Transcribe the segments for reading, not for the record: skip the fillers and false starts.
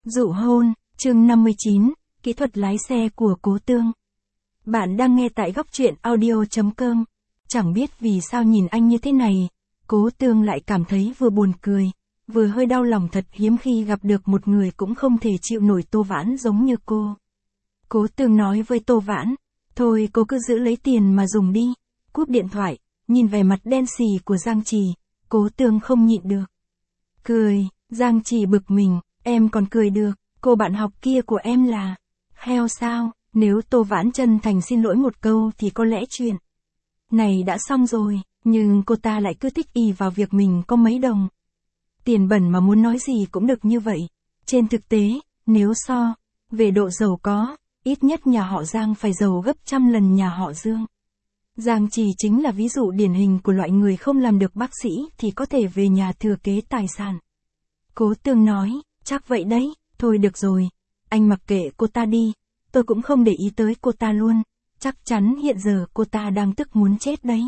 Dụ hôn, chương 59, kỹ thuật lái xe của Cố Tương. Bạn đang nghe tại góc truyện audio.com. Chẳng biết vì sao nhìn anh như thế này, Cố Tương lại cảm thấy vừa buồn cười, vừa hơi đau lòng, thật hiếm khi gặp được một người cũng không thể chịu nổi Tô Vãn giống như cô. Cố Tương nói với Tô Vãn, thôi cô cứ giữ lấy tiền mà dùng đi. Cúp điện thoại, nhìn vẻ mặt đen xì của Giang Trì, Cố Tương không nhịn được. Cười, Giang Trì bực mình, em còn cười được, cô bạn học kia của em là heo sao? Nếu Tô Vãn chân thành xin lỗi một câu thì có lẽ chuyện này đã xong rồi, nhưng cô ta lại cứ thích ì vào việc mình có mấy đồng tiền bẩn mà muốn nói gì cũng được như vậy. Trên thực tế, nếu so về độ giàu có, ít nhất nhà họ Giang phải giàu gấp trăm lần nhà họ Dương. Giang Trì chính là ví dụ điển hình của loại người không làm được bác sĩ thì có thể về nhà thừa kế tài sản. Cố Tương nói, chắc vậy đấy, thôi được rồi, anh mặc kệ cô ta đi, tôi cũng không để ý tới cô ta luôn, chắc chắn hiện giờ cô ta đang tức muốn chết đấy.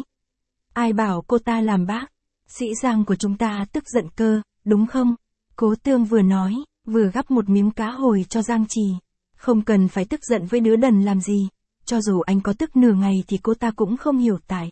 Ai bảo cô ta làm bác sĩ Giang của chúng ta tức giận cơ, đúng không? Cố Tương vừa nói, vừa gắp một miếng cá hồi cho Giang Trì. Không cần phải tức giận với đứa đần làm gì, cho dù anh có tức nửa ngày thì cô ta cũng không hiểu tại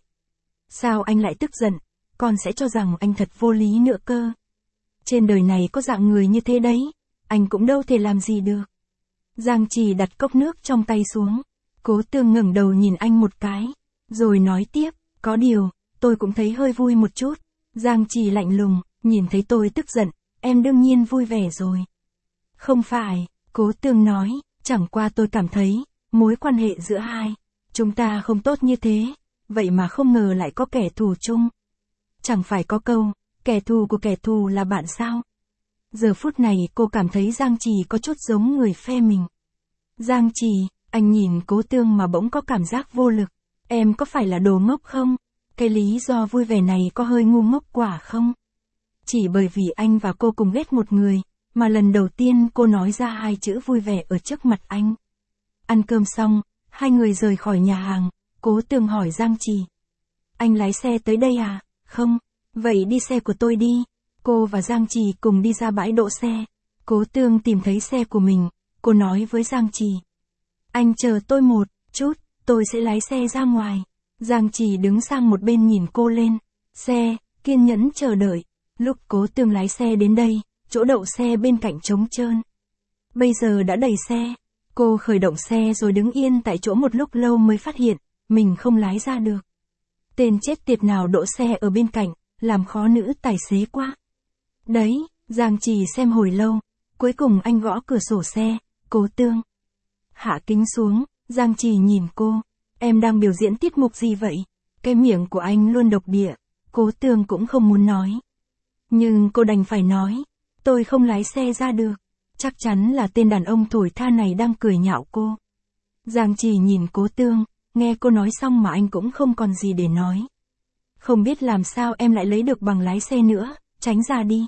sao anh lại tức giận, còn sẽ cho rằng anh thật vô lý nữa cơ. Trên đời này có dạng người như thế đấy, anh cũng đâu thể làm gì được. Giang Trì đặt cốc nước trong tay xuống. Cố Tương ngẩng đầu nhìn anh một cái, rồi nói tiếp, có điều, tôi cũng thấy hơi vui một chút. Giang Trì lạnh lùng, nhìn thấy tôi tức giận, em đương nhiên vui vẻ rồi. Không phải, Cố Tương nói, chẳng qua tôi cảm thấy, mối quan hệ giữa hai chúng ta không tốt như thế, vậy mà không ngờ lại có kẻ thù chung. Chẳng phải có câu, kẻ thù của kẻ thù là bạn sao? Giờ phút này cô cảm thấy Giang Trì có chút giống người phe mình. Giang Trì, anh nhìn Cố Tương mà bỗng có cảm giác vô lực. Em có phải là đồ ngốc không? Cái lý do vui vẻ này có hơi ngu ngốc quả không? Chỉ bởi vì anh và cô cùng ghét một người, mà lần đầu tiên cô nói ra hai chữ vui vẻ ở trước mặt anh. Ăn cơm xong, hai người rời khỏi nhà hàng, Cố Tương hỏi Giang Trì. Anh lái xe tới đây à? Không, vậy đi xe của tôi đi. Cô và Giang Trì cùng đi ra bãi đỗ xe. Cố Tương tìm thấy xe của mình, cô nói với Giang Trì. Anh chờ tôi một chút, tôi sẽ lái xe ra ngoài. Giang Trì đứng sang một bên nhìn cô lên xe, kiên nhẫn chờ đợi. Lúc Cố Tương lái xe đến đây, chỗ đậu xe bên cạnh trống trơn. Bây giờ đã đầy xe. Cô khởi động xe rồi đứng yên tại chỗ một lúc lâu mới phát hiện, mình không lái ra được. Tên chết tiệt nào đỗ xe ở bên cạnh, làm khó nữ tài xế quá. Đấy, Giang Trì xem hồi lâu, cuối cùng anh gõ cửa sổ xe, Cố Tương. Hạ kính xuống, Giang Trì nhìn cô, em đang biểu diễn tiết mục gì vậy? Cái miệng của anh luôn độc địa, Cố Tương cũng không muốn nói. Nhưng cô đành phải nói, tôi không lái xe ra được. Chắc chắn là tên đàn ông thổi tha này đang cười nhạo cô. Giang Trì nhìn Cố Tương, nghe cô nói xong mà anh cũng không còn gì để nói. Không biết làm sao em lại lấy được bằng lái xe nữa, tránh ra đi.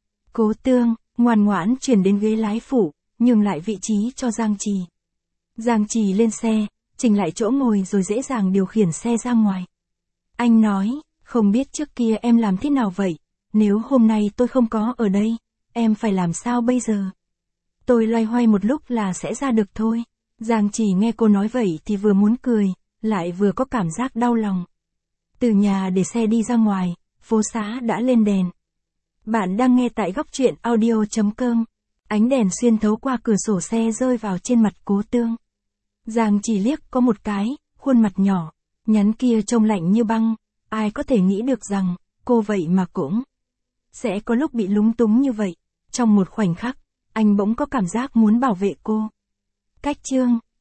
Cố Tương, ngoan ngoãn chuyển đến ghế lái phụ, nhường lại vị trí cho Giang Trì. Giang Trì lên xe, chỉnh lại chỗ ngồi rồi dễ dàng điều khiển xe ra ngoài. Anh nói, không biết trước kia em làm thế nào vậy, nếu hôm nay tôi không có ở đây, em phải làm sao bây giờ? Tôi loay hoay một lúc là sẽ ra được thôi. Giang Trì nghe cô nói vậy thì vừa muốn cười, lại vừa có cảm giác đau lòng. Từ nhà để xe đi ra ngoài, phố xá đã lên đèn. Bạn đang nghe tại góc truyện audio.com. Ánh đèn xuyên thấu qua cửa sổ xe rơi vào trên mặt Cố Tương. Giang Trì liếc có một cái, khuôn mặt nhỏ, nhắn kia trông lạnh như băng. Ai có thể nghĩ được rằng, cô vậy mà cũng sẽ có lúc bị lúng túng như vậy. Trong một khoảnh khắc, anh bỗng có cảm giác muốn bảo vệ cô. Cách chương